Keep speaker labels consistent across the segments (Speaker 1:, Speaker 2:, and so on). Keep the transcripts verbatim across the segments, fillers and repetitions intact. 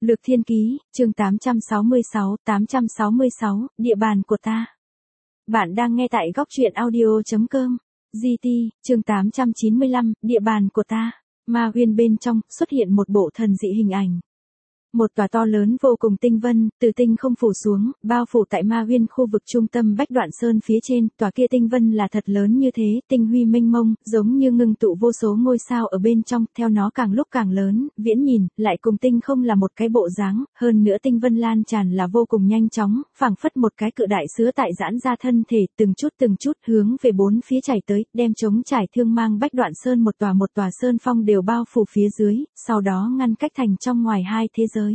Speaker 1: Lược Thiên Ký, chương tám trăm sáu mươi sáu, tám trăm sáu mươi sáu, địa bàn của ta. Bạn đang nghe tại góc truyện audio chấm com. giê tê, chương tám trăm chín mươi lăm, địa bàn của ta. Ma Uyên bên trong, xuất hiện một bộ thần dị hình ảnh. Một tòa to lớn vô cùng tinh vân, từ tinh không phủ xuống, bao phủ tại Ma Uyên khu vực trung tâm Bách Đoạn Sơn phía trên, tòa kia tinh vân là thật lớn như thế, tinh huy mênh mông, giống như ngưng tụ vô số ngôi sao ở bên trong, theo nó càng lúc càng lớn, viễn nhìn, lại cùng tinh không là một cái bộ dáng, hơn nữa tinh vân lan tràn là vô cùng nhanh chóng, phảng phất một cái cự đại sứa tại giãn ra thân thể, từng chút từng chút hướng về bốn phía chảy tới, đem chống trải thương mang Bách Đoạn Sơn một tòa một tòa sơn phong đều bao phủ phía dưới, sau đó ngăn cách thành trong ngoài hai thế giới.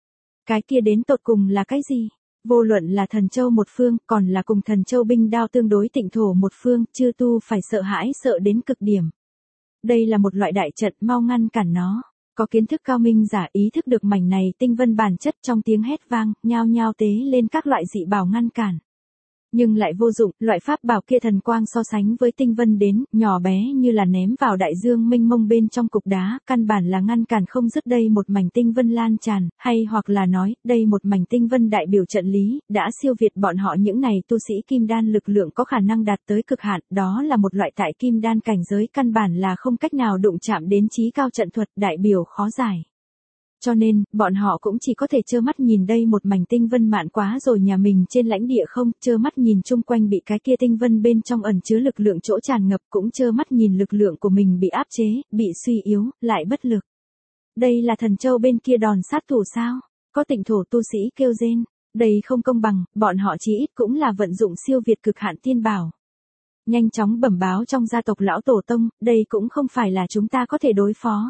Speaker 1: Cái kia đến tột cùng là cái gì? Vô luận là Thần Châu một phương, còn là cùng Thần Châu binh đao tương đối tịnh thổ một phương, chư tu phải sợ hãi sợ đến cực điểm. Đây là một loại đại trận, mau ngăn cản nó. Có kiến thức cao minh giả ý thức được mảnh này tinh vân bản chất, trong tiếng hét vang, nhao nhao tế lên các loại dị bảo ngăn cản. Nhưng lại vô dụng, loại pháp bảo kia thần quang so sánh với tinh vân đến, nhỏ bé như là ném vào đại dương mênh mông bên trong cục đá, căn bản là ngăn cản không dứt đây một mảnh tinh vân lan tràn, hay hoặc là nói, đây một mảnh tinh vân đại biểu trận lý, đã siêu việt bọn họ những này tu sĩ kim đan lực lượng có khả năng đạt tới cực hạn, đó là một loại tại kim đan cảnh giới căn bản là không cách nào đụng chạm đến chí cao trận thuật, đại biểu khó giải. Cho nên, bọn họ cũng chỉ có thể trơ mắt nhìn đây một mảnh tinh vân mạn quá rồi nhà mình trên lãnh địa không, trơ mắt nhìn chung quanh bị cái kia tinh vân bên trong ẩn chứa lực lượng chỗ tràn ngập, cũng trơ mắt nhìn lực lượng của mình bị áp chế, bị suy yếu, lại bất lực. Đây là Thần Châu bên kia đòn sát thủ sao? Có tịnh thổ tu sĩ kêu rên, đây không công bằng, bọn họ chí ít cũng là vận dụng siêu việt cực hạn tiên bảo. Nhanh chóng bẩm báo trong gia tộc lão tổ tông, đây cũng không phải là chúng ta có thể đối phó.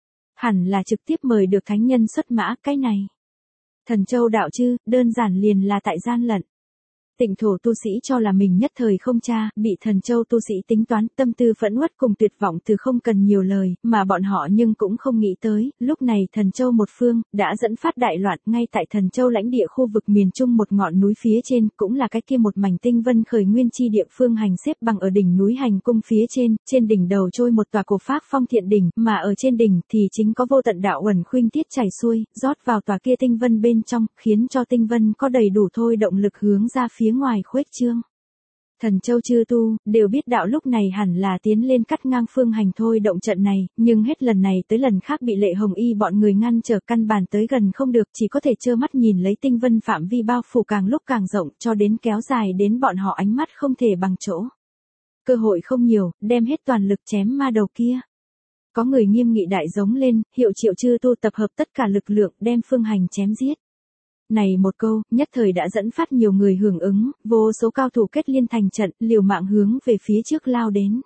Speaker 1: Hẳn là trực tiếp mời được thánh nhân xuất mã, cái này. Thần Châu đạo chư, đơn giản liền là tại gian lận. Tịnh thổ tu sĩ cho là mình nhất thời không tra, bị Thần Châu tu sĩ tính toán, tâm tư phẫn uất cùng tuyệt vọng từ không cần nhiều lời, mà bọn họ nhưng cũng không nghĩ tới, lúc này Thần Châu một phương, đã dẫn phát đại loạn, ngay tại Thần Châu lãnh địa khu vực miền Trung một ngọn núi phía trên, cũng là cái kia một mảnh tinh vân khởi nguyên chi địa phương hành xếp bằng ở đỉnh núi hành cung phía trên, trên đỉnh đầu trôi một tòa cổ phác phong thiện đỉnh, mà ở trên đỉnh thì chính có vô tận đạo uẩn khuynh tiết chảy xuôi, rót vào tòa kia tinh vân bên trong, khiến cho tinh vân có đầy đủ thôi động lực hướng ra phía phía ngoài khuếch trương. Thần Châu chư tu, đều biết đạo lúc này hẳn là tiến lên cắt ngang phương hành thôi động trận này, nhưng hết lần này tới lần khác bị Lệ Hồng Y bọn người ngăn trở, căn bản tới gần không được, chỉ có thể trơ mắt nhìn lấy tinh vân phạm vi bao phủ càng lúc càng rộng, cho đến kéo dài đến bọn họ ánh mắt không thể bằng chỗ. Cơ hội không nhiều, đem hết toàn lực chém ma đầu kia. Có người nghiêm nghị đại giống lên, hiệu triệu chư tu tập hợp tất cả lực lượng đem phương hành chém giết. Này một câu, nhất thời đã dẫn phát nhiều người hưởng ứng, vô số cao thủ kết liên thành trận, liều mạng hướng về phía trước lao đến.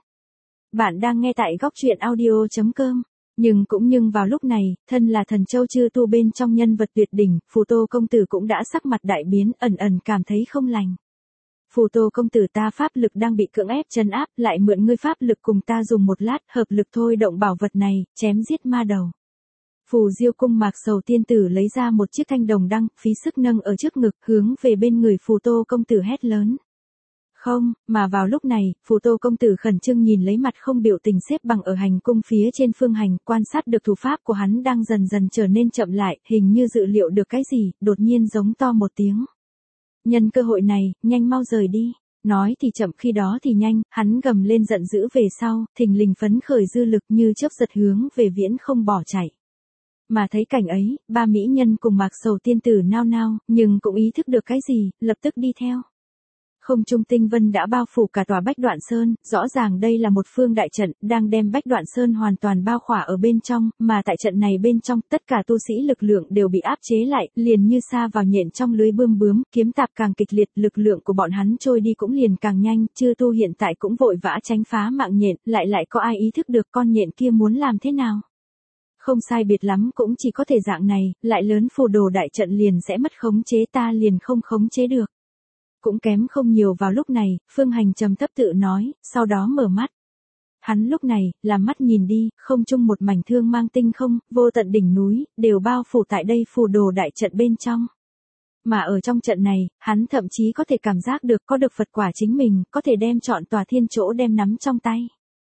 Speaker 1: Bạn đang nghe tại góc truyện audio chấm com. Nhưng cũng nhưng vào lúc này, thân là Thần Châu chư tu bên trong nhân vật tuyệt đỉnh, Phù Tô công tử cũng đã sắc mặt đại biến, ẩn ẩn cảm thấy không lành. Phù Tô công tử, ta pháp lực đang bị cưỡng ép trấn áp, lại mượn ngươi pháp lực cùng ta dùng một lát, hợp lực thôi động bảo vật này, chém giết ma đầu. Phù Diêu cung Mạc Sầu tiên tử lấy ra một chiếc thanh đồng đăng, phí sức nâng ở trước ngực, hướng về bên người Phù Tô công tử hét lớn. Không, mà vào lúc này, Phù Tô công tử khẩn trương nhìn lấy mặt không biểu tình xếp bằng ở hành cung phía trên phương hành, quan sát được thủ pháp của hắn đang dần dần trở nên chậm lại, hình như dự liệu được cái gì, đột nhiên giống to một tiếng. Nhân cơ hội này, nhanh mau rời đi. Nói thì chậm khi đó thì nhanh, hắn gầm lên giận dữ về sau, thình lình phấn khởi dư lực như chớp giật hướng về viễn không bỏ chạy. Mà thấy cảnh ấy, ba mỹ nhân cùng Mạc Sầu tiên tử nao nao, nhưng cũng ý thức được cái gì, lập tức đi theo. Không trung tinh vân đã bao phủ cả tòa Bách Đoạn Sơn, rõ ràng đây là một phương đại trận, đang đem Bách Đoạn Sơn hoàn toàn bao khỏa ở bên trong, mà tại trận này bên trong, tất cả tu sĩ lực lượng đều bị áp chế lại, liền như sa vào nhện trong lưới bươm bướm, kiếm tạp càng kịch liệt, lực lượng của bọn hắn trôi đi cũng liền càng nhanh, chư tu hiện tại cũng vội vã tránh phá mạng nhện, lại lại có ai ý thức được con nhện kia muốn làm thế nào. Không sai biệt lắm cũng chỉ có thể dạng này, lại lớn phù đồ đại trận liền sẽ mất khống chế, ta liền không khống chế được. Cũng kém không nhiều vào lúc này, Phương Hành trầm thấp tự nói, sau đó mở mắt. Hắn lúc này, làm mắt nhìn đi, không chung một mảnh thương mang tinh không, vô tận đỉnh núi, đều bao phủ tại đây phù đồ đại trận bên trong. Mà ở trong trận này, hắn thậm chí có thể cảm giác được có được Phật quả chính mình, có thể đem chọn tòa thiên chỗ đem nắm trong tay.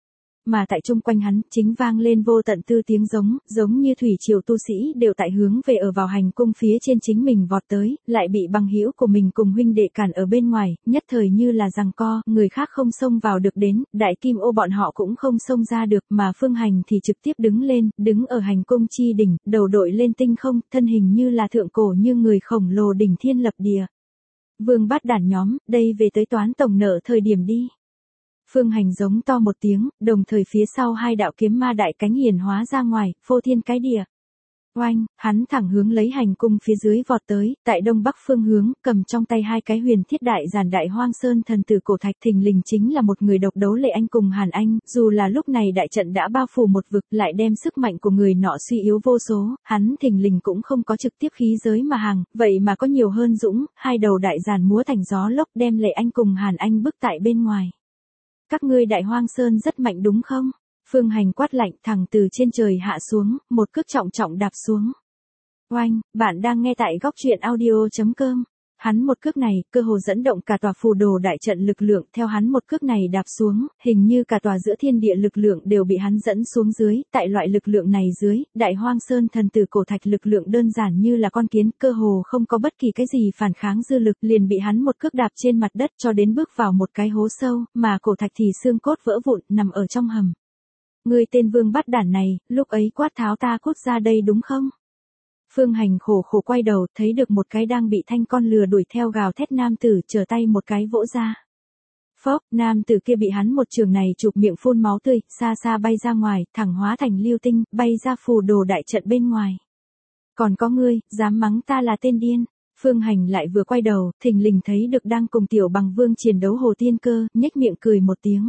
Speaker 1: mà tại chung quanh hắn, chính vang lên vô tận tư tiếng giống, giống như thủy triều tu sĩ đều tại hướng về ở vào hành cung phía trên chính mình vọt tới, lại bị bằng hữu của mình cùng huynh đệ cản ở bên ngoài, nhất thời như là giằng co, người khác không xông vào được đến, đại kim ô bọn họ cũng không xông ra được, mà Phương Hành thì trực tiếp đứng lên, đứng ở hành cung chi đỉnh, đầu đội lên tinh không, thân hình như là thượng cổ như người khổng lồ đỉnh thiên lập địa. Vương Bát Đản nhóm, đây về tới toán tổng nợ thời điểm đi. Phương Hành giống to một tiếng, đồng thời phía sau hai đạo kiếm ma đại cánh hiển hóa ra ngoài, phô thiên cái địa. Oanh, hắn thẳng hướng lấy hành cung phía dưới vọt tới, tại đông bắc phương hướng, cầm trong tay hai cái huyền thiết đại giản đại hoang sơn thần tử cổ thạch, thình lình chính là một người độc đấu Lệ Anh cùng Hàn Anh, dù là lúc này đại trận đã bao phủ một vực, lại đem sức mạnh của người nọ suy yếu vô số, hắn thình lình cũng không có trực tiếp khí giới mà hàng, vậy mà có nhiều hơn dũng, hai đầu đại giản múa thành gió lốc đem Lệ Anh cùng Hàn Anh bức tại bên ngoài. Các ngươi đại hoang sơn rất mạnh đúng không? Phương Hành quát lạnh thẳng từ trên trời hạ xuống, một cước trọng trọng đạp xuống. Oanh, bạn đang nghe tại góc truyện audio chấm com. Hắn một cước này, cơ hồ dẫn động cả tòa phù đồ đại trận lực lượng, theo hắn một cước này đạp xuống, hình như cả tòa giữa thiên địa lực lượng đều bị hắn dẫn xuống dưới, tại loại lực lượng này dưới, đại hoang sơn thần tử cổ thạch lực lượng đơn giản như là con kiến, cơ hồ không có bất kỳ cái gì phản kháng dư lực, liền bị hắn một cước đạp trên mặt đất cho đến bước vào một cái hố sâu, mà cổ thạch thì xương cốt vỡ vụn, nằm ở trong hầm. Ngươi tên Vương Bát Đản này, lúc ấy quát tháo ta cút ra đây đúng không? Phương Hành khổ khổ quay đầu, thấy được một cái đang bị thanh con lừa đuổi theo gào thét nam tử, trở tay một cái vỗ ra. Phốc, nam tử kia bị hắn một trường này chụp miệng phun máu tươi, xa xa bay ra ngoài, thẳng hóa thành lưu tinh, bay ra phù đồ đại trận bên ngoài. Còn có ngươi, dám mắng ta là tên điên. Phương Hành lại vừa quay đầu, thình lình thấy được đang cùng Tiểu Bằng Vương chiến đấu Hồ Tiên Cơ, nhếch miệng cười một tiếng.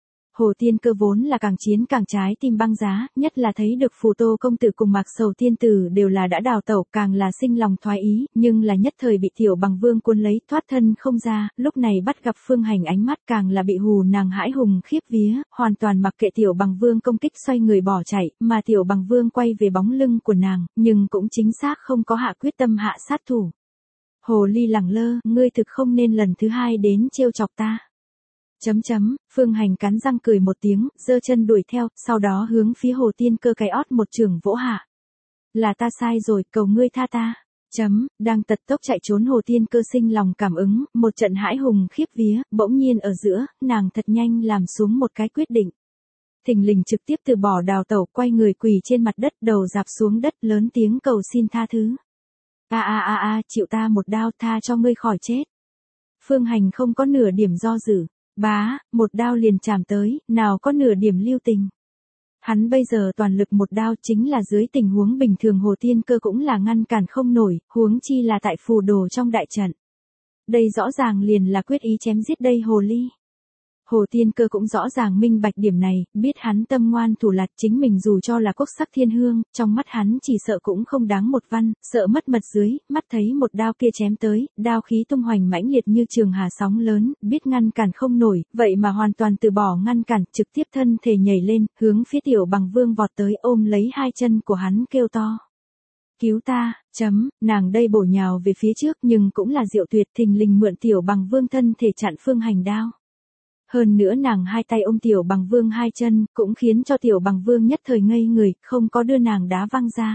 Speaker 1: Hồ Tiên Cơ vốn là càng chiến càng trái tim băng giá, nhất là thấy được Phù Tô công tử cùng Mạc Sầu tiên tử đều là đã đào tẩu, càng là sinh lòng thoái ý, nhưng là nhất thời bị Tiểu Bằng Vương cuốn lấy, thoát thân không ra, lúc này bắt gặp Phương Hành ánh mắt càng là bị hù nàng hãi hùng khiếp vía, hoàn toàn mặc kệ Tiểu Bằng Vương công kích xoay người bỏ chạy, mà Tiểu Bằng Vương quay về bóng lưng của nàng, nhưng cũng chính xác không có hạ quyết tâm hạ sát thủ. Hồ ly lẳng lơ, ngươi thực không nên lần thứ hai đến trêu chọc ta. Chấm chấm, Phương Hành cắn răng cười một tiếng, giơ chân đuổi theo, sau đó hướng phía Hồ Tiên Cơ cái ót một trường vỗ hạ. Là ta sai rồi, cầu ngươi tha ta. Chấm, đang tật tốc chạy trốn Hồ Tiên Cơ sinh lòng cảm ứng, một trận hãi hùng khiếp vía, bỗng nhiên ở giữa, nàng thật nhanh làm xuống một cái quyết định. Thình lình trực tiếp từ bỏ đào tẩu, quay người quỳ trên mặt đất, đầu dạp xuống đất, lớn tiếng cầu xin tha thứ. A a a a, chịu ta một đao, tha cho ngươi khỏi chết. Phương Hành không có nửa điểm do dự. Bá, một đao liền chạm tới, nào có nửa điểm lưu tình. Hắn bây giờ toàn lực một đao chính là dưới tình huống bình thường Hồ Tiên Cơ cũng là ngăn cản không nổi, huống chi là tại phù đồ trong đại trận. Đây rõ ràng liền là quyết ý chém giết đây hồ ly. Hồ Tiên Cơ cũng rõ ràng minh bạch điểm này, biết hắn tâm ngoan thủ lạt, chính mình dù cho là quốc sắc thiên hương, trong mắt hắn chỉ sợ cũng không đáng một văn, sợ mất mật dưới, mắt thấy một đao kia chém tới, đao khí tung hoành mãnh liệt như trường hà sóng lớn, biết ngăn cản không nổi, vậy mà hoàn toàn từ bỏ ngăn cản, trực tiếp thân thể nhảy lên, hướng phía Tiểu Bằng Vương vọt tới, ôm lấy hai chân của hắn kêu to. Cứu ta, chấm, nàng đây bổ nhào về phía trước nhưng cũng là diệu tuyệt, thình lình mượn Tiểu Bằng Vương thân thể chặn Phương Hành đao. Hơn nữa nàng hai tay ôm Tiểu Bằng Vương hai chân, cũng khiến cho Tiểu Bằng Vương nhất thời ngây người, không có đưa nàng đá văng ra.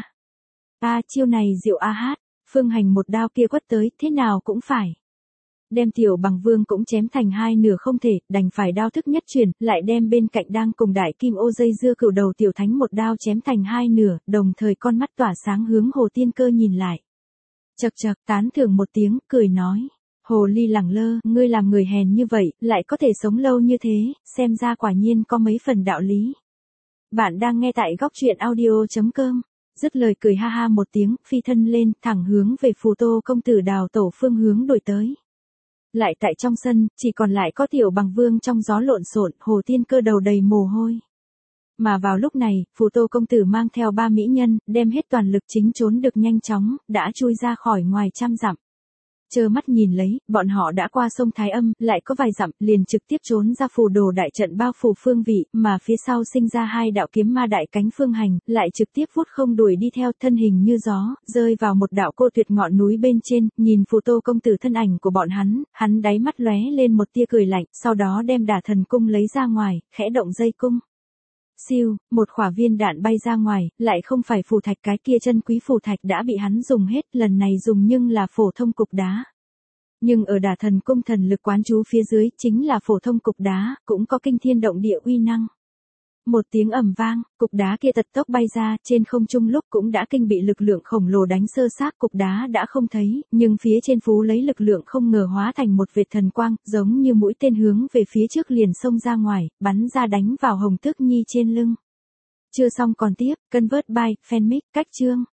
Speaker 1: A chiêu này diệu a hát, Phương Hành một đao kia quất tới, thế nào cũng phải. Đem Tiểu Bằng Vương cũng chém thành hai nửa không thể, đành phải đao thức nhất chuyển, lại đem bên cạnh đang cùng đại kim ô dây dưa cửu đầu Tiểu Thánh một đao chém thành hai nửa, đồng thời con mắt tỏa sáng hướng Hồ Tiên Cơ nhìn lại. Chậc chậc, tán thưởng một tiếng, cười nói. Hồ ly lẳng lơ, ngươi làm người hèn như vậy, lại có thể sống lâu như thế, xem ra quả nhiên có mấy phần đạo lý. Bạn đang nghe tại góc truyện audio chấm com. Dứt lời cười ha ha một tiếng, phi thân lên, thẳng hướng về Phù Tô công tử đào tổ phương hướng đổi tới. Lại tại trong sân, chỉ còn lại có Tiểu Bằng Vương trong gió lộn xộn, Hồ Tiên Cơ đầu đầy mồ hôi. Mà vào lúc này, Phù Tô công tử mang theo ba mỹ nhân, đem hết toàn lực chính trốn được nhanh chóng, đã chui ra khỏi ngoài trăm dặm. Chơ mắt nhìn lấy, bọn họ đã qua sông Thái Âm, lại có vài dặm, liền trực tiếp trốn ra phù đồ đại trận bao phủ phương vị, mà phía sau sinh ra hai đạo kiếm ma đại cánh Phương Hành, lại trực tiếp vút không đuổi đi theo thân hình như gió, rơi vào một đạo cô tuyệt ngọn núi bên trên, nhìn Phù Tô công tử thân ảnh của bọn hắn, hắn đáy mắt lóe lên một tia cười lạnh, sau đó đem Đả Thần cung lấy ra ngoài, khẽ động dây cung. Siêu, một quả viên đạn bay ra ngoài, lại không phải phù thạch, cái kia chân quý phù thạch đã bị hắn dùng hết, lần này dùng nhưng là phổ thông cục đá. Nhưng ở Đả Thần Cung thần lực quán chú phía dưới, chính là phổ thông cục đá, cũng có kinh thiên động địa uy năng. Một tiếng ầm vang, cục đá kia tật tốc bay ra, trên không trung lúc cũng đã kinh bị lực lượng khổng lồ đánh sơ xác, cục đá đã không thấy, nhưng phía trên phú lấy lực lượng không ngờ hóa thành một vệt thần quang, giống như mũi tên hướng về phía trước liền xông ra ngoài, bắn ra đánh vào Hồng Tước Nhi trên lưng. Chưa xong còn tiếp, Convert by Fanmic, cách chương.